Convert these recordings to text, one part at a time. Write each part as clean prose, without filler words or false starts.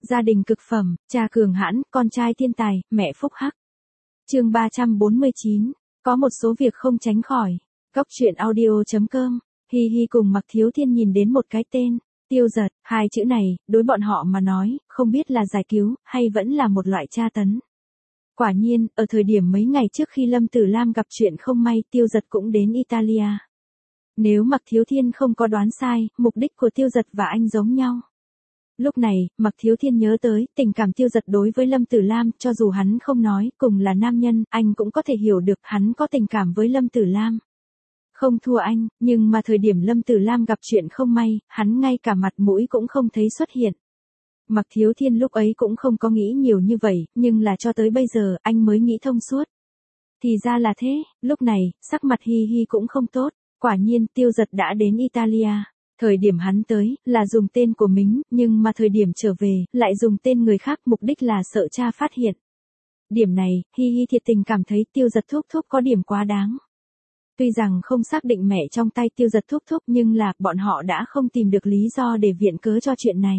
Gia đình cực phẩm, cha cường hãn, con trai thiên tài, mẹ phúc hắc. Chương 349, có một số việc không tránh khỏi. Góc truyện audio.com. Hi Hi cùng Mạc Thiếu Thiên nhìn đến một cái tên, Tiêu Giật, hai chữ này, đối bọn họ mà nói, không biết là giải cứu, hay vẫn là một loại tra tấn. Quả nhiên, ở thời điểm mấy ngày trước khi Lâm Tử Lam gặp chuyện không may, Tiêu Giật cũng đến Italia. Nếu Mạc Thiếu Thiên không có đoán sai, mục đích của Tiêu Giật và anh giống nhau. Lúc này, Mạc Thiếu Thiên nhớ tới, tình cảm Tiêu Giật đối với Lâm Tử Lam, cho dù hắn không nói, cùng là nam nhân, anh cũng có thể hiểu được hắn có tình cảm với Lâm Tử Lam. Không thua anh, nhưng mà thời điểm Lâm Tử Lam gặp chuyện không may, hắn ngay cả mặt mũi cũng không thấy xuất hiện. Mạc Thiếu Thiên lúc ấy cũng không có nghĩ nhiều như vậy, nhưng là cho tới bây giờ, anh mới nghĩ thông suốt. Thì ra là thế, lúc này, sắc mặt Hi Hi cũng không tốt, quả nhiên Tiêu Giật đã đến Italia. Thời điểm hắn tới, là dùng tên của mình, nhưng mà thời điểm trở về, lại dùng tên người khác, mục đích là sợ cha phát hiện. Điểm này, Hi Hi thiệt tình cảm thấy Tiêu Giật thúc thúc có điểm quá đáng. Tuy rằng không xác định mẹ trong tay Tiêu Giật thúc thúc, nhưng là, bọn họ đã không tìm được lý do để viện cớ cho chuyện này.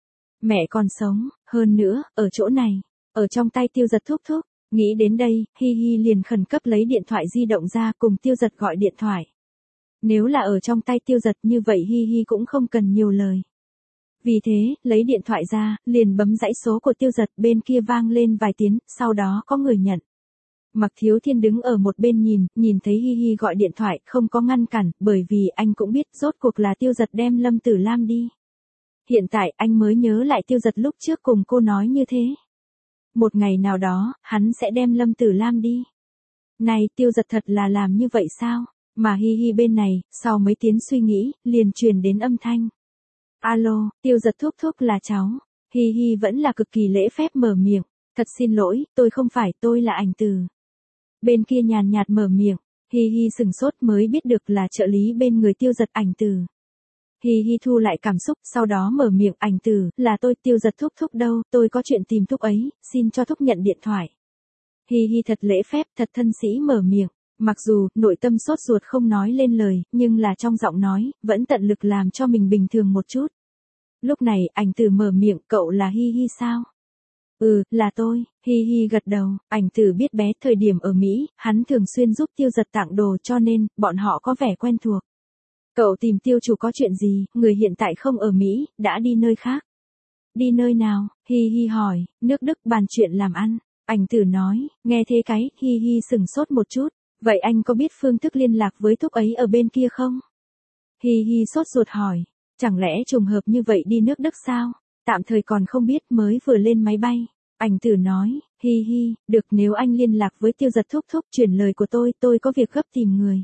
Mẹ còn sống, hơn nữa, ở chỗ này, ở trong tay Tiêu Giật thúc thúc. Nghĩ đến đây, Hi Hi liền khẩn cấp lấy điện thoại di động ra cùng Tiêu Giật gọi điện thoại. Nếu là ở trong tay Tiêu Giật như vậy Hi Hi cũng không cần nhiều lời. Vì thế, lấy điện thoại ra, liền bấm dãy số của Tiêu Giật, bên kia vang lên vài tiếng, sau đó có người nhận. Mạc Thiếu Thiên đứng ở một bên nhìn thấy Hi Hi gọi điện thoại, không có ngăn cản, bởi vì anh cũng biết rốt cuộc là Tiêu Giật đem Lâm Tử Lam đi. Hiện tại anh mới nhớ lại Tiêu Giật lúc trước cùng cô nói như thế. Một ngày nào đó, hắn sẽ đem Lâm Tử Lam đi. Này, Tiêu Giật thật là làm như vậy sao? Mà Hi Hi bên này, sau mấy tiếng suy nghĩ, liền truyền đến âm thanh. Alo, Tiêu Giật thúc thúc là cháu. Hi Hi vẫn là cực kỳ lễ phép mở miệng. Thật xin lỗi, tôi không phải, tôi là Ảnh Từ. Bên kia nhàn nhạt mở miệng, Hi Hi sừng sốt mới biết được là trợ lý bên người Tiêu Giật, Ảnh Từ. Hi Hi thu lại cảm xúc, sau đó mở miệng, Ảnh Từ, là tôi, Tiêu Giật thúc thúc đâu, tôi có chuyện tìm thúc ấy, xin cho thúc nhận điện thoại. Hi Hi thật lễ phép, thật thân sĩ mở miệng. Mặc dù, nội tâm sốt ruột không nói lên lời, nhưng là trong giọng nói, vẫn tận lực làm cho mình bình thường một chút. Lúc này, Ảnh Từ mở miệng, cậu là Hi Hi sao? Ừ, là tôi. Hi Hi gật đầu. Ảnh Từ biết bé thời điểm ở Mỹ, hắn thường xuyên giúp Tiêu Giật tặng đồ, cho nên, bọn họ có vẻ quen thuộc. Cậu tìm Tiêu chủ có chuyện gì, người hiện tại không ở Mỹ, đã đi nơi khác. Đi nơi nào? Hi Hi hỏi. Nước Đức bàn chuyện làm ăn. Ảnh Từ nói. Nghe thế cái, Hi Hi sừng sốt một chút. Vậy anh có biết phương thức liên lạc với thúc ấy ở bên kia không? Hi Hi sốt ruột hỏi. Chẳng lẽ trùng hợp như vậy đi nước Đức sao? Tạm thời còn không biết, mới vừa lên máy bay. Ảnh Từ nói. Hi Hi, được, nếu anh liên lạc với Tiêu Giật thúc thúc chuyển lời của tôi có việc gấp tìm người.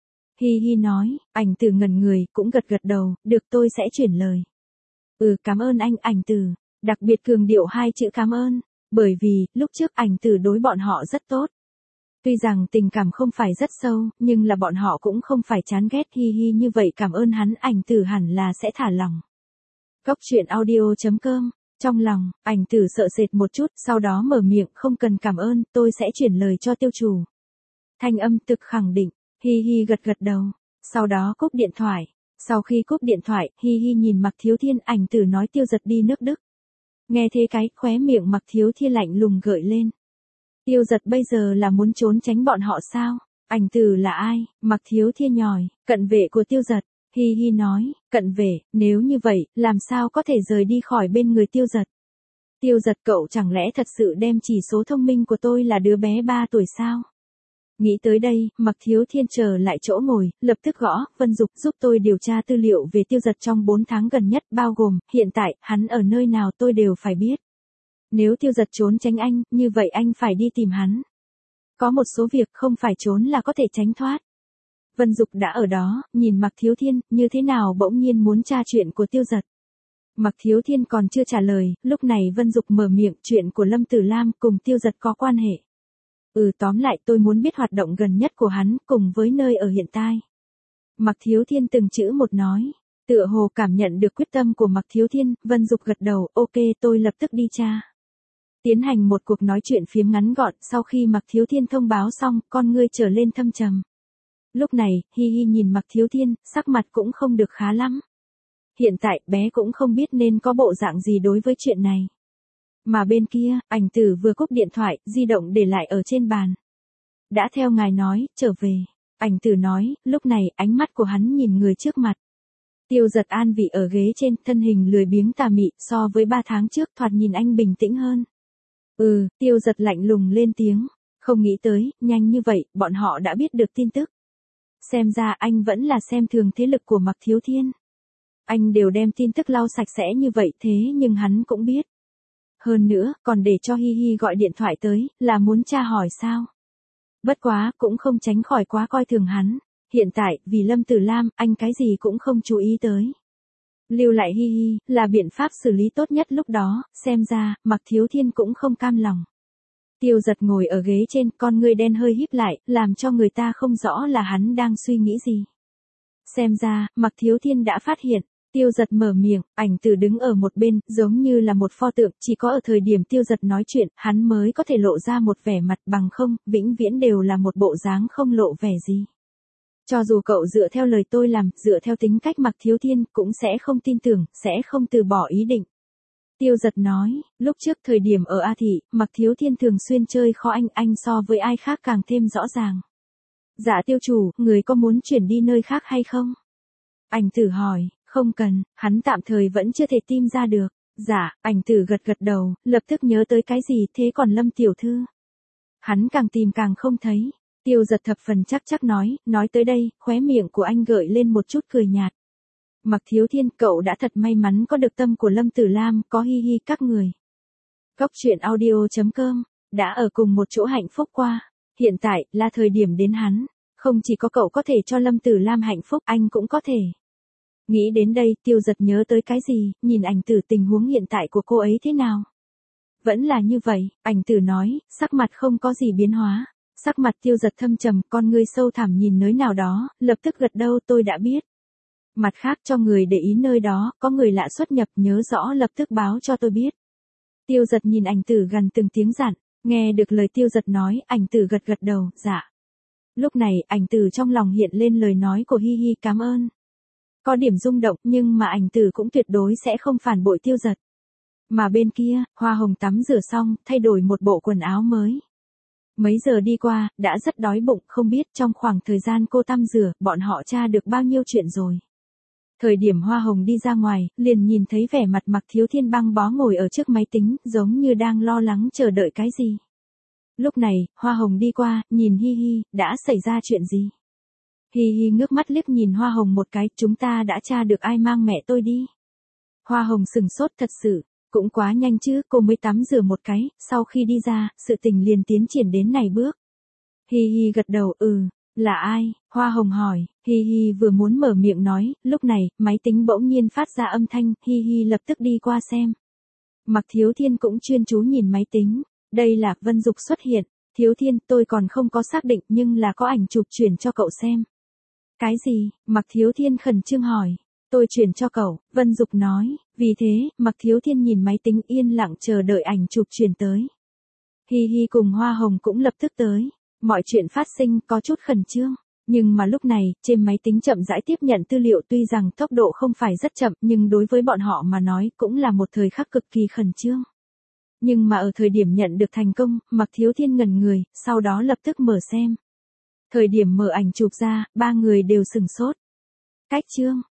Hi Hi nói. Ảnh Từ ngẩn người, cũng gật đầu, được, tôi sẽ chuyển lời. Ừ, cảm ơn anh, Ảnh Từ. Đặc biệt cường điệu hai chữ cảm ơn. Bởi vì, lúc trước Ảnh Từ đối bọn họ rất tốt. Tuy rằng tình cảm không phải rất sâu, nhưng là bọn họ cũng không phải chán ghét. Hi Hi như vậy cảm ơn hắn, Ảnh Từ hẳn là sẽ thả lòng. Góc truyện audio.com. Trong lòng, Ảnh Từ sợ sệt một chút, sau đó mở miệng, không cần cảm ơn, tôi sẽ chuyển lời cho Tiêu chủ. Thanh âm thực khẳng định. Hi Hi gật đầu. Sau đó cúp điện thoại. Sau khi cúp điện thoại, Hi Hi nhìn Mạc Thiếu Thiên, Ảnh Từ nói Tiêu Giật đi nước Đức. Nghe thế cái, khóe miệng Mạc Thiếu Thiên lạnh lùng gợi lên. Tiêu Giật bây giờ là muốn trốn tránh bọn họ sao? Ảnh Từ là ai? Mạc Thiếu Thiên nhòi, cận vệ của Tiêu Giật. Hi Hi nói, cận vệ, nếu như vậy, làm sao có thể rời đi khỏi bên người Tiêu Giật? Tiêu Giật, cậu chẳng lẽ thật sự đem chỉ số thông minh của tôi là đứa bé 3 tuổi sao? Nghĩ tới đây, Mạc Thiếu Thiên trở lại chỗ ngồi, lập tức gõ, Vân Dục giúp tôi điều tra tư liệu về Tiêu Giật trong 4 tháng gần nhất, bao gồm, hiện tại, hắn ở nơi nào tôi đều phải biết. Nếu Tiêu Giật trốn tránh anh, như vậy anh phải đi tìm hắn. Có một số việc không phải trốn là có thể tránh thoát. Vân Dục đã ở đó, nhìn Mạc Thiếu Thiên, như thế nào bỗng nhiên muốn tra chuyện của Tiêu Giật. Mạc Thiếu Thiên còn chưa trả lời, lúc này Vân Dục mở miệng, chuyện của Lâm Tử Lam cùng Tiêu Giật có quan hệ. Tóm lại tôi muốn biết hoạt động gần nhất của hắn, cùng với nơi ở hiện tại. Mạc Thiếu Thiên từng chữ một nói. Tựa hồ cảm nhận được quyết tâm của Mạc Thiếu Thiên, Vân Dục gật đầu, ok, tôi lập tức đi tra. Tiến hành một cuộc nói chuyện phiếm ngắn gọn, sau khi Mạc Thiếu Thiên thông báo xong, con ngươi trở lên thâm trầm. Lúc này, Hi Hi nhìn Mạc Thiếu Thiên, sắc mặt cũng không được khá lắm. Hiện tại, bé cũng không biết nên có bộ dạng gì đối với chuyện này. Mà bên kia, ảnh tử vừa cúp điện thoại, di động để lại ở trên bàn. Đã theo ngài nói, trở về. Ảnh tử nói, lúc này, ánh mắt của hắn nhìn người trước mặt. Tiêu Giật an vị ở ghế trên, thân hình lười biếng tà mị, so với 3 tháng trước thoạt nhìn anh bình tĩnh hơn. Tiêu Giật lạnh lùng lên tiếng. Không nghĩ tới, nhanh như vậy, bọn họ đã biết được tin tức. Xem ra anh vẫn là xem thường thế lực của Mạc Thiếu Thiên. Anh đều đem tin tức lau sạch sẽ như vậy thế nhưng hắn cũng biết. Hơn nữa, còn để cho Hi Hi gọi điện thoại tới, là muốn tra hỏi sao. Bất quá, cũng không tránh khỏi quá coi thường hắn. Hiện tại, vì Lâm Tử Lam, anh cái gì cũng không chú ý tới. Lưu lại Hi Hi, là biện pháp xử lý tốt nhất lúc đó, xem ra, Mạc Thiếu Thiên cũng không cam lòng. Tiêu Giật ngồi ở ghế trên, con ngươi đen hơi híp lại, làm cho người ta không rõ là hắn đang suy nghĩ gì. Xem ra, Mạc Thiếu Thiên đã phát hiện. Tiêu Giật mở miệng, ảnh tử đứng ở một bên, giống như là một pho tượng, chỉ có ở thời điểm Tiêu Giật nói chuyện, hắn mới có thể lộ ra một vẻ mặt, bằng không, vĩnh viễn đều là một bộ dáng không lộ vẻ gì. Cho dù cậu dựa theo lời tôi làm, dựa theo tính cách Mạc Thiếu Thiên, cũng sẽ không tin tưởng, sẽ không từ bỏ ý định. Tiêu Giật nói, lúc trước thời điểm ở A Thị, Mạc Thiếu Thiên thường xuyên chơi khó anh so với ai khác càng thêm rõ ràng. Dạ Tiêu chủ, người có muốn chuyển đi nơi khác hay không? Ảnh tử hỏi, không cần, hắn tạm thời vẫn chưa thể tìm ra được. Dạ, ảnh tử gật đầu, lập tức nhớ tới cái gì, thế còn Lâm tiểu thư? Hắn càng tìm càng không thấy. Tiêu Giật thập phần chắc nói tới đây, khóe miệng của anh gợi lên một chút cười nhạt. Mạc Thiếu Thiên, cậu đã thật may mắn có được tâm của Lâm Tử Lam, có Hi Hi các người. Góc truyện audio.com, đã ở cùng một chỗ hạnh phúc qua. Hiện tại, là thời điểm đến hắn. Không chỉ có cậu có thể cho Lâm Tử Lam hạnh phúc, anh cũng có thể. Nghĩ đến đây, Tiêu Giật nhớ tới cái gì, nhìn ảnh tử tình huống hiện tại của cô ấy thế nào. Vẫn là như vậy, ảnh tử nói, sắc mặt không có gì biến hóa. Sắc mặt Tiêu Giật thâm trầm, con ngươi sâu thẳm nhìn nơi nào đó, lập tức gật đầu tôi đã biết. Mặt khác cho người để ý nơi đó, có người lạ xuất nhập nhớ rõ lập tức báo cho tôi biết. Tiêu Giật nhìn ảnh tử gần từng tiếng dặn, nghe được lời Tiêu Giật nói, ảnh tử gật đầu, dạ. Lúc này, ảnh tử trong lòng hiện lên lời nói của Hi Hi cảm ơn. Có điểm rung động nhưng mà ảnh tử cũng tuyệt đối sẽ không phản bội Tiêu Giật. Mà bên kia, Hoa Hồng tắm rửa xong, thay đổi một bộ quần áo mới. Mấy giờ đi qua, đã rất đói bụng, không biết trong khoảng thời gian cô tắm rửa, bọn họ tra được bao nhiêu chuyện rồi. Thời điểm Hoa Hồng đi ra ngoài, liền nhìn thấy vẻ mặt Mạc Thiếu Thiên băng bó ngồi ở trước máy tính, giống như đang lo lắng chờ đợi cái gì. Lúc này, Hoa Hồng đi qua, nhìn Hi Hi, đã xảy ra chuyện gì? Hi Hi ngước mắt liếc nhìn Hoa Hồng một cái, chúng ta đã tra được ai mang mẹ tôi đi. Hoa Hồng sừng sốt thật sự, cũng quá nhanh chứ, cô mới tắm rửa một cái, sau khi đi ra, sự tình liền tiến triển đến này bước. Hi Hi gật đầu, là ai? Hoa Hồng hỏi, Hi Hi vừa muốn mở miệng nói, lúc này, máy tính bỗng nhiên phát ra âm thanh, Hi Hi lập tức đi qua xem. Mạc Thiếu Thiên cũng chuyên chú nhìn máy tính, đây là Vân Dục xuất hiện, Thiếu Thiên tôi còn không có xác định nhưng là có ảnh chụp chuyển cho cậu xem. Cái gì? Mạc Thiếu Thiên khẩn trương hỏi. Tôi chuyển cho cậu, Vân Dục nói, vì thế, Mạc Thiếu Thiên nhìn máy tính yên lặng chờ đợi ảnh chụp chuyển tới. Hi Hi cùng Hoa Hồng cũng lập tức tới. Mọi chuyện phát sinh có chút khẩn trương, nhưng mà lúc này, trên máy tính chậm rãi tiếp nhận tư liệu tuy rằng tốc độ không phải rất chậm nhưng đối với bọn họ mà nói cũng là một thời khắc cực kỳ khẩn trương. Nhưng mà ở thời điểm nhận được thành công, Mạc Thiếu Thiên ngẩn người, sau đó lập tức mở xem. Thời điểm mở ảnh chụp ra, 3 người đều sửng sốt. Cách chương,